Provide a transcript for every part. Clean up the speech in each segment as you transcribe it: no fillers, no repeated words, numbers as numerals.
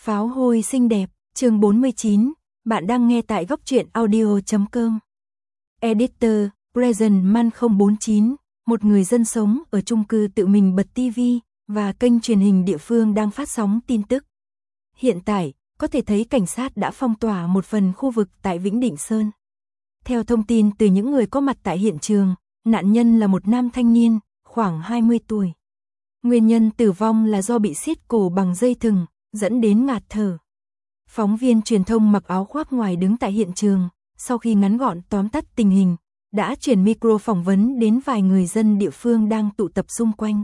Pháo hôi xinh đẹp, chương 49, bạn đang nghe tại góc truyện audio.com. Editor, Present Man 049, một người dân sống ở chung cư tự mình bật TV, và kênh truyền hình địa phương đang phát sóng tin tức. Hiện tại, có thể thấy cảnh sát đã phong tỏa một phần khu vực tại Vĩnh Định Sơn. Theo thông tin từ những người có mặt tại hiện trường, nạn nhân là một nam thanh niên, khoảng 20 tuổi. Nguyên nhân tử vong là do bị siết cổ bằng dây thừng, dẫn đến ngạt thở. Phóng viên truyền thông mặc áo khoác ngoài đứng tại hiện trường, sau khi ngắn gọn tóm tắt tình hình, đã chuyển micro phỏng vấn đến vài người dân địa phương đang tụ tập xung quanh.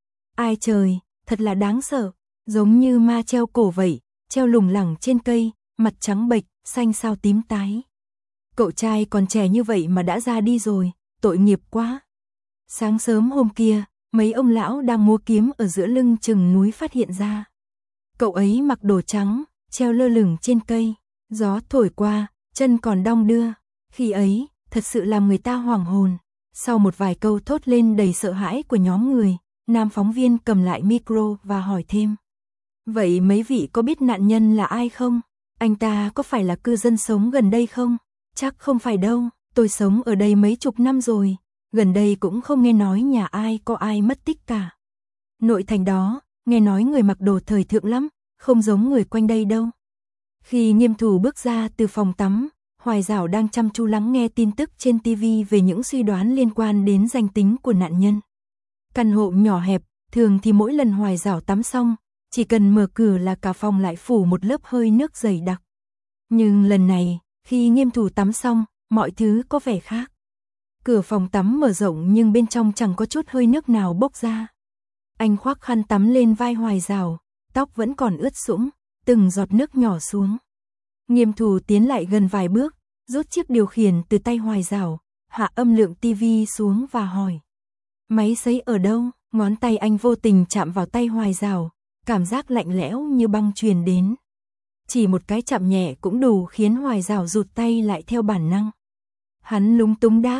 Ai trời, thật là đáng sợ, giống như ma treo cổ vậy, treo lủng lẳng trên cây, mặt trắng bệch, xanh xao tím tái. Cậu trai còn trẻ như vậy mà đã ra đi rồi, tội nghiệp quá. Sáng sớm hôm kia, mấy ông lão đang múa kiếm ở giữa lưng chừng núi phát hiện ra. Cậu ấy mặc đồ trắng, treo lơ lửng trên cây, gió thổi qua, chân còn đong đưa. Khi ấy, thật sự làm người ta hoảng hồn. Sau một vài câu thốt lên đầy sợ hãi của nhóm người, nam phóng viên cầm lại micro và hỏi thêm. Vậy mấy vị có biết nạn nhân là ai không? Anh ta có phải là cư dân sống gần đây không? Chắc không phải đâu, tôi sống ở đây mấy chục năm rồi, gần đây cũng không nghe nói nhà ai có ai mất tích cả. Nội thành đó, nghe nói người mặc đồ thời thượng lắm, không giống người quanh đây đâu. Khi Nghiêm Thù bước ra từ phòng tắm, Hoài Giảo đang chăm chú lắng nghe tin tức trên TV về những suy đoán liên quan đến danh tính của nạn nhân. Căn hộ nhỏ hẹp, thường thì mỗi lần Hoài Giảo tắm xong, chỉ cần mở cửa là cả phòng lại phủ một lớp hơi nước dày đặc. Nhưng lần này, khi Nghiêm Thù tắm xong, mọi thứ có vẻ khác. Cửa phòng tắm mở rộng nhưng bên trong chẳng có chút hơi nước nào bốc ra. Anh khoác khăn tắm lên vai Hoài Giảo, tóc vẫn còn ướt sũng, từng giọt nước nhỏ xuống. Nghiêm Thù tiến lại gần vài bước, rút chiếc điều khiển từ tay Hoài Giảo, hạ âm lượng TV xuống và hỏi. Máy sấy ở đâu? Ngón tay anh vô tình chạm vào tay Hoài Giảo, cảm giác lạnh lẽo như băng truyền đến. Chỉ một cái chạm nhẹ cũng đủ khiến Hoài Giảo rụt tay lại theo bản năng. Hắn lúng túng đáp,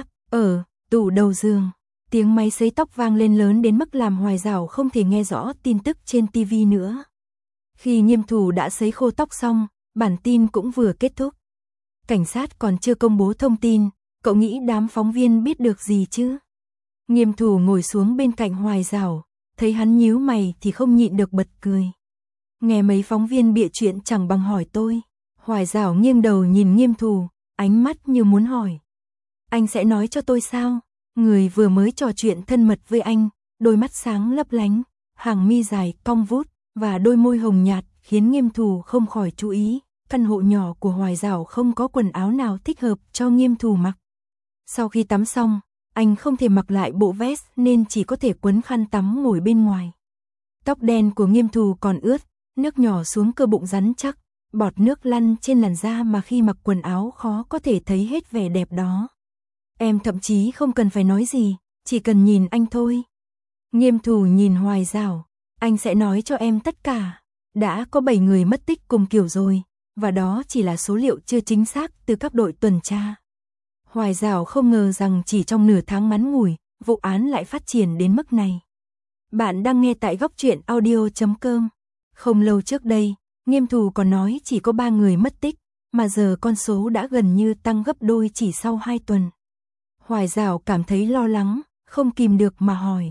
tủ đầu giường. Tiếng máy sấy tóc vang lên lớn đến mức làm Hoài Giảo không thể nghe rõ tin tức trên TV nữa. Khi Nghiêm Thù đã sấy khô tóc xong, bản tin cũng vừa kết thúc. Cảnh sát còn chưa công bố thông tin, cậu nghĩ đám phóng viên biết được gì chứ? Nghiêm Thù ngồi xuống bên cạnh Hoài Giảo, thấy hắn nhíu mày thì không nhịn được bật cười. Nghe mấy phóng viên bịa chuyện chẳng bằng hỏi tôi. Hoài Giảo nghiêng đầu nhìn Nghiêm Thù, ánh mắt như muốn hỏi. Anh sẽ nói cho tôi sao? Người vừa mới trò chuyện thân mật với anh, đôi mắt sáng lấp lánh, hàng mi dài cong vút và đôi môi hồng nhạt khiến Nghiêm Thù không khỏi chú ý. Căn hộ nhỏ của Hoài Giảo không có quần áo nào thích hợp cho Nghiêm Thù mặc. Sau khi tắm xong, anh không thể mặc lại bộ vest nên chỉ có thể quấn khăn tắm ngồi bên ngoài. Tóc đen của Nghiêm Thù còn ướt, nước nhỏ xuống cơ bụng rắn chắc, bọt nước lăn trên làn da mà khi mặc quần áo khó có thể thấy hết vẻ đẹp đó. Em thậm chí không cần phải nói gì, chỉ cần nhìn anh thôi. Nghiêm Thù nhìn Hoài Giảo, anh sẽ nói cho em tất cả. Đã có 7 người mất tích cùng kiểu rồi, và đó chỉ là số liệu chưa chính xác từ các đội tuần tra. Hoài Giảo không ngờ rằng chỉ trong nửa tháng ngắn ngủi, vụ án lại phát triển đến mức này. Bạn đang nghe tại góc truyện audio.com. Không lâu trước đây, Nghiêm Thù còn nói chỉ có 3 người mất tích, mà giờ con số đã gần như tăng gấp đôi chỉ sau 2 tuần. Hoài Giảo cảm thấy lo lắng, không kìm được mà hỏi.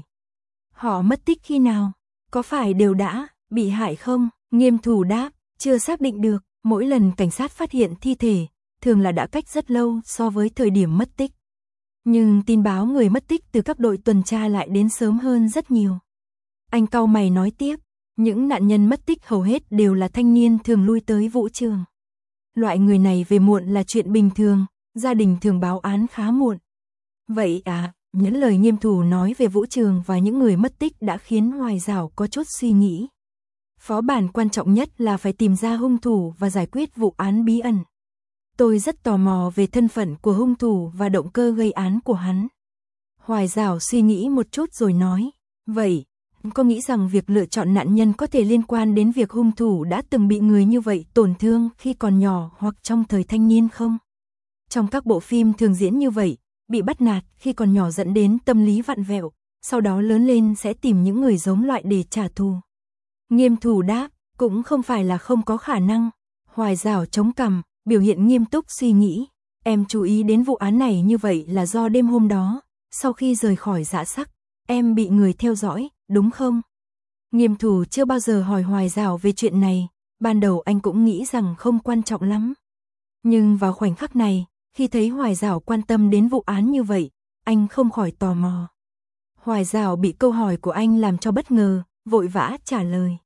Họ mất tích khi nào? Có phải đều đã bị hại không? Nghiêm Thù đáp, chưa xác định được. Mỗi lần cảnh sát phát hiện thi thể, thường là đã cách rất lâu so với thời điểm mất tích. Nhưng tin báo người mất tích từ các đội tuần tra lại đến sớm hơn rất nhiều. Anh cau mày nói tiếp, những nạn nhân mất tích hầu hết đều là thanh niên thường lui tới vũ trường. Loại người này về muộn là chuyện bình thường, gia đình thường báo án khá muộn. Vậy à, những lời Nghiêm Thù nói về vũ trường và những người mất tích đã khiến Hoài Giảo có chút suy nghĩ. Phó bản quan trọng nhất là phải tìm ra hung thủ và giải quyết vụ án bí ẩn. Tôi rất tò mò về thân phận của hung thủ và động cơ gây án của hắn. Hoài Giảo suy nghĩ một chút rồi nói, vậy, có nghĩ rằng việc lựa chọn nạn nhân có thể liên quan đến việc hung thủ đã từng bị người như vậy tổn thương khi còn nhỏ hoặc trong thời thanh niên không? Trong các bộ phim thường diễn như vậy, bị bắt nạt khi còn nhỏ dẫn đến tâm lý vặn vẹo, sau đó lớn lên sẽ tìm những người giống loại để trả thù. Nghiêm Thù đáp, Cũng không phải là không có khả năng. Hoài Giảo chống cằm, biểu hiện nghiêm túc suy nghĩ. Em chú ý đến vụ án này như vậy là do đêm hôm đó, sau khi rời khỏi Dạ Sắc, em bị người theo dõi, đúng không? Nghiêm Thù chưa bao giờ hỏi Hoài Giảo về chuyện này, ban đầu anh cũng nghĩ rằng không quan trọng lắm. Nhưng vào khoảnh khắc này, khi thấy Hoài Giảo quan tâm đến vụ án như vậy, anh không khỏi tò mò. Hoài Giảo bị câu hỏi của anh làm cho bất ngờ, vội vã trả lời.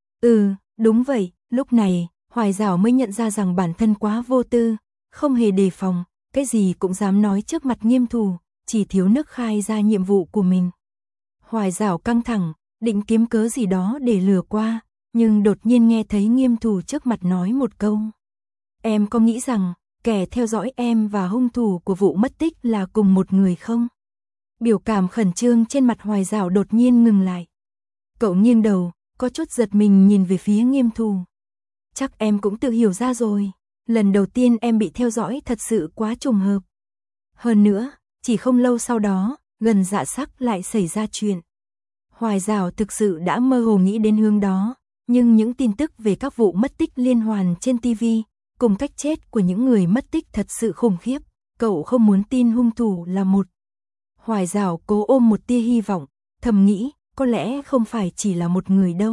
Đúng vậy, lúc này, Hoài Giảo mới nhận ra rằng bản thân quá vô tư, không hề đề phòng, cái gì cũng dám nói trước mặt Nghiêm Thù, chỉ thiếu nước khai ra nhiệm vụ của mình. Hoài Giảo căng thẳng, định kiếm cớ gì đó để lừa qua, nhưng đột nhiên nghe thấy Nghiêm Thù trước mặt nói một câu. Em có nghĩ rằng, kẻ theo dõi em và hung thủ của vụ mất tích là cùng một người không? Biểu cảm khẩn trương trên mặt Hoài Giảo đột nhiên ngừng lại. Cậu nghiêng đầu, có chút giật mình nhìn về phía Nghiêm Thù. Chắc em cũng tự hiểu ra rồi, lần đầu tiên em bị theo dõi thật sự quá trùng hợp. Hơn nữa, chỉ không lâu sau đó, gần Dạ Sắc lại xảy ra chuyện. Hoài Giảo thực sự đã mơ hồ nghĩ đến hướng đó, nhưng những tin tức về các vụ mất tích liên hoàn trên TV, cùng cách chết của những người mất tích thật sự khủng khiếp, cậu không muốn tin hung thủ là một. Hoài Giảo cố ôm một tia hy vọng, thầm nghĩ, có lẽ không phải chỉ là một người đâu.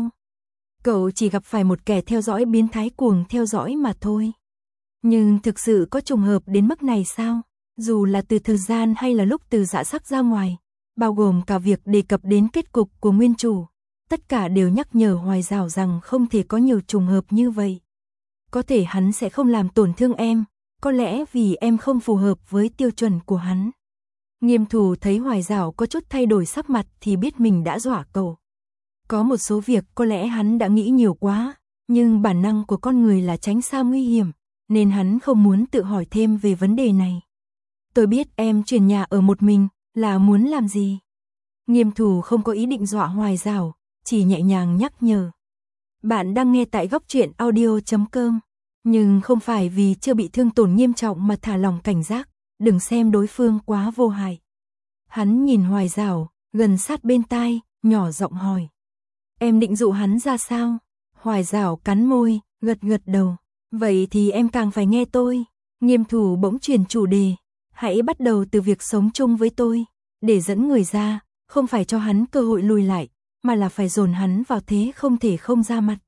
Cậu chỉ gặp phải một kẻ theo dõi biến thái cuồng theo dõi mà thôi. Nhưng thực sự có trùng hợp đến mức này sao? Dù là từ thời gian hay là lúc từ Dạ Sắc ra ngoài, bao gồm cả việc đề cập đến kết cục của nguyên chủ, tất cả đều nhắc nhở Hoài Giảo rằng không thể có nhiều trùng hợp như vậy. Có thể hắn sẽ không làm tổn thương em, có lẽ vì em không phù hợp với tiêu chuẩn của hắn. Nghiêm Thù thấy Hoài Giảo có chút thay đổi sắc mặt thì biết mình đã dọa cậu. Có một số việc có lẽ hắn đã nghĩ nhiều quá, nhưng bản năng của con người là tránh xa nguy hiểm, nên hắn không muốn tự hỏi thêm về vấn đề này. Tôi biết em chuyển nhà ở một mình, là muốn làm gì? Nghiêm Thù không có ý định dọa Hoài Giảo, chỉ nhẹ nhàng nhắc nhở. Bạn đang nghe tại góc truyện audio.com, nhưng không phải vì chưa bị thương tổn nghiêm trọng mà thả lòng cảnh giác, đừng xem đối phương quá vô hại. Hắn nhìn Hoài Giảo, gần sát bên tai, nhỏ giọng hỏi. Em định dụ hắn ra sao? Hoài Giảo cắn môi, gật gật đầu. Vậy thì em càng phải nghe tôi. Nghiêm Thù bỗng chuyển chủ đề. Hãy bắt đầu từ việc sống chung với tôi. Để dẫn người ra, không phải cho hắn cơ hội lùi lại, mà là phải dồn hắn vào thế không thể không ra mặt.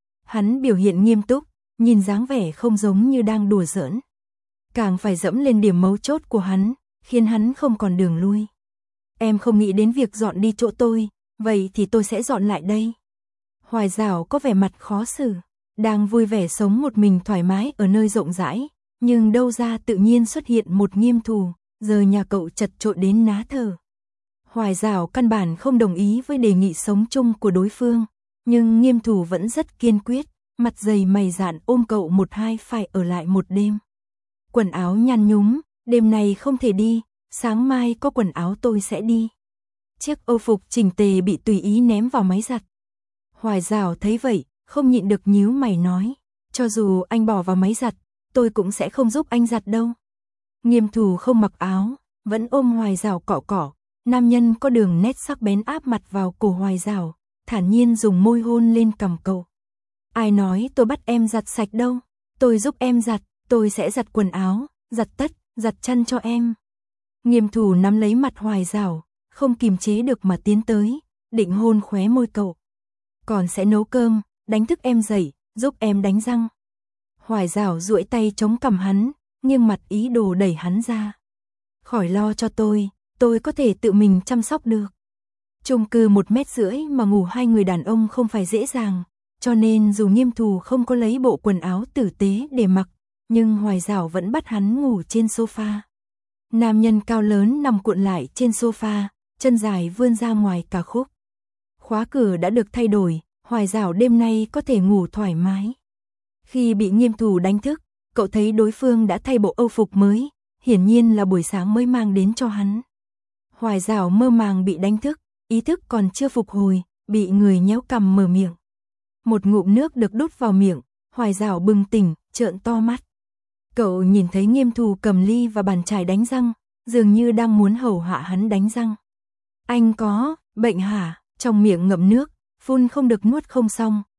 Hắn biểu hiện nghiêm túc, nhìn dáng vẻ không giống như đang đùa giỡn. Càng phải dẫm lên điểm mấu chốt của hắn, khiến hắn không còn đường lui. Em không nghĩ đến việc dọn đi chỗ tôi, vậy thì tôi sẽ dọn lại đây. Hoài Giảo có vẻ mặt khó xử, đang vui vẻ sống một mình thoải mái ở nơi rộng rãi, nhưng đâu ra tự nhiên xuất hiện một Nghiêm Thù, giờ nhà cậu chật chội đến ná thở. Hoài Giảo căn bản không đồng ý với đề nghị sống chung của đối phương, nhưng Nghiêm Thù vẫn rất kiên quyết, mặt dày mày dạn ôm cậu một hai phải ở lại một đêm. Quần áo nhăn nhúm, đêm này không thể đi, sáng mai có quần áo tôi sẽ đi. Chiếc âu phục chỉnh tề bị tùy ý ném vào máy giặt. Hoài Giảo thấy vậy, không nhịn được nhíu mày nói, cho dù anh bỏ vào máy giặt, tôi cũng sẽ không giúp anh giặt đâu. Nghiêm Thù không mặc áo, vẫn ôm Hoài Giảo cọ cọ, nam nhân có đường nét sắc bén áp mặt vào cổ Hoài Giảo, thản nhiên dùng môi hôn lên cằm cậu. Ai nói tôi bắt em giặt sạch đâu, tôi giúp em giặt, tôi sẽ giặt quần áo, giặt tất, giặt chăn cho em. Nghiêm Thù nắm lấy mặt Hoài Giảo, không kìm chế được mà tiến tới, định hôn khóe môi cậu. Còn sẽ nấu cơm, đánh thức em dậy, giúp em đánh răng. Hoài Giảo duỗi tay chống cằm hắn, nghiêng mặt ý đồ đẩy hắn ra. Khỏi lo cho tôi có thể tự mình chăm sóc được. Chung cư 1,5 mét mà ngủ hai người đàn ông không phải dễ dàng, cho nên dù Nghiêm Thù không có lấy bộ quần áo tử tế để mặc, nhưng Hoài Giảo vẫn bắt hắn ngủ trên sofa. Nam nhân cao lớn nằm cuộn lại trên sofa, chân dài vươn ra ngoài cả khúc. Khóa cửa đã được thay đổi, Hoài Giảo đêm nay có thể ngủ thoải mái. Khi bị Nghiêm Thù đánh thức, cậu thấy đối phương đã thay bộ âu phục mới, hiển nhiên là buổi sáng mới mang đến cho hắn. Hoài Giảo mơ màng bị đánh thức, ý thức còn chưa phục hồi, bị người nhéo cằm mở miệng. Một ngụm nước được đút vào miệng, Hoài Giảo bừng tỉnh, trợn to mắt. Cậu nhìn thấy Nghiêm Thù cầm ly và bàn chải đánh răng, dường như đang muốn hầu hạ hắn đánh răng. Anh có bệnh hả? Trong miệng ngậm nước, phun không được nuốt không xong,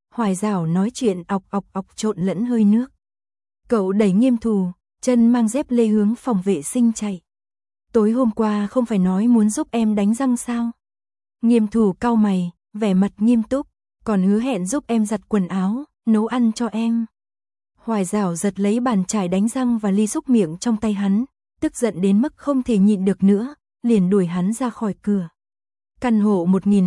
Hoài Giảo nói chuyện ọc ọc ọc trộn lẫn hơi nước. Cậu đẩy Nghiêm Thù, chân mang dép lê hướng phòng vệ sinh chạy. Tối hôm qua không phải nói muốn giúp em đánh răng sao? Nghiêm Thù cau mày, vẻ mặt nghiêm túc, còn hứa hẹn giúp em giặt quần áo, nấu ăn cho em. Hoài Giảo giật lấy bàn chải đánh răng và ly xúc miệng trong tay hắn, tức giận đến mức không thể nhịn được nữa, liền đuổi hắn ra khỏi cửa. Căn hộ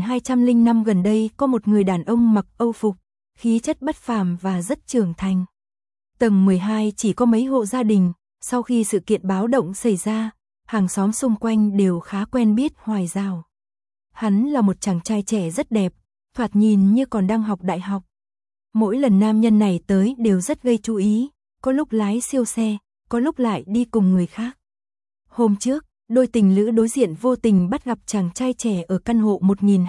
1205 gần đây có một người đàn ông mặc Âu phục, khí chất bất phàm và rất trưởng thành. Tầng 12 chỉ có mấy hộ gia đình, sau khi sự kiện báo động xảy ra, hàng xóm xung quanh đều khá quen biết Hoài Giảo. Hắn là một chàng trai trẻ rất đẹp, thoạt nhìn như còn đang học đại học. Mỗi lần nam nhân này tới đều rất gây chú ý, có lúc lái siêu xe, có lúc lại đi cùng người khác. Hôm trước, đôi tình lữ đối diện vô tình bắt gặp chàng trai trẻ ở căn hộ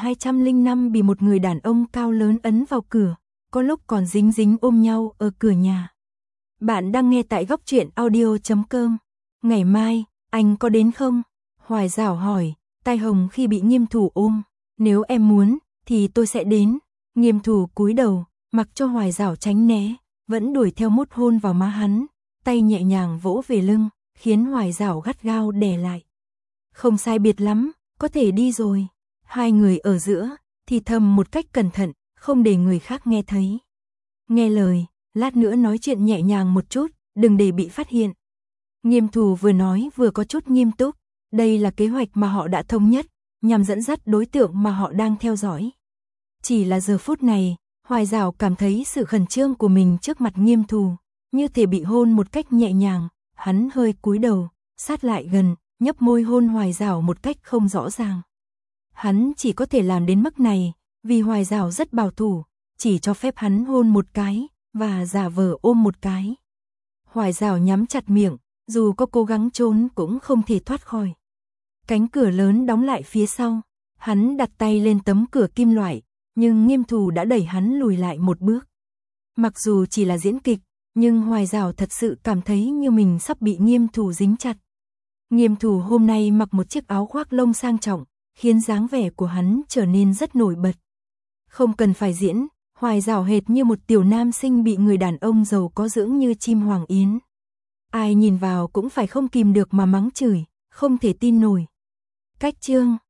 1205 bị một người đàn ông cao lớn ấn vào cửa, có lúc còn dính dính ôm nhau ở cửa nhà. Bạn đang nghe tại góc truyện audio.com. Ngày mai, anh có đến không? Hoài Giảo hỏi, tai hồng khi bị Nghiêm Thù ôm. Nếu em muốn, thì tôi sẽ đến. Nghiêm Thù cúi đầu, mặc cho Hoài Giảo tránh né, vẫn đuổi theo mút hôn vào má hắn, tay nhẹ nhàng vỗ về lưng, khiến Hoài Giảo gắt gao đè lại. Không sai biệt lắm, có thể đi rồi. Hai người ở giữa, thì thầm một cách cẩn thận, không để người khác nghe thấy. Nghe lời, lát nữa nói chuyện nhẹ nhàng một chút, đừng để bị phát hiện. Nghiêm Thù vừa nói vừa có chút nghiêm túc, đây là kế hoạch mà họ đã thống nhất, nhằm dẫn dắt đối tượng mà họ đang theo dõi. Chỉ là giờ phút này, Hoài Giảo cảm thấy sự khẩn trương của mình trước mặt Nghiêm Thù, như thể bị hôn một cách nhẹ nhàng, hắn hơi cúi đầu, sát lại gần, nhấp môi hôn Hoài Giảo một cách không rõ ràng. Hắn chỉ có thể làm đến mức này, vì Hoài Giảo rất bảo thủ, chỉ cho phép hắn hôn một cái, và giả vờ ôm một cái. Hoài Giảo nhắm chặt miệng, dù có cố gắng trốn cũng không thể thoát khỏi. Cánh cửa lớn đóng lại phía sau, hắn đặt tay lên tấm cửa kim loại, nhưng Nghiêm Thù đã đẩy hắn lùi lại một bước. Mặc dù chỉ là diễn kịch, nhưng Hoài Giảo thật sự cảm thấy như mình sắp bị Nghiêm Thù dính chặt. Nghiêm Thù hôm nay mặc một chiếc áo khoác lông sang trọng, khiến dáng vẻ của hắn trở nên rất nổi bật. Không cần phải diễn, Hoài Giảo hệt như một tiểu nam sinh bị người đàn ông giàu có dưỡng như chim hoàng yến. Ai nhìn vào cũng phải không kìm được mà mắng chửi, không thể tin nổi. Cách chương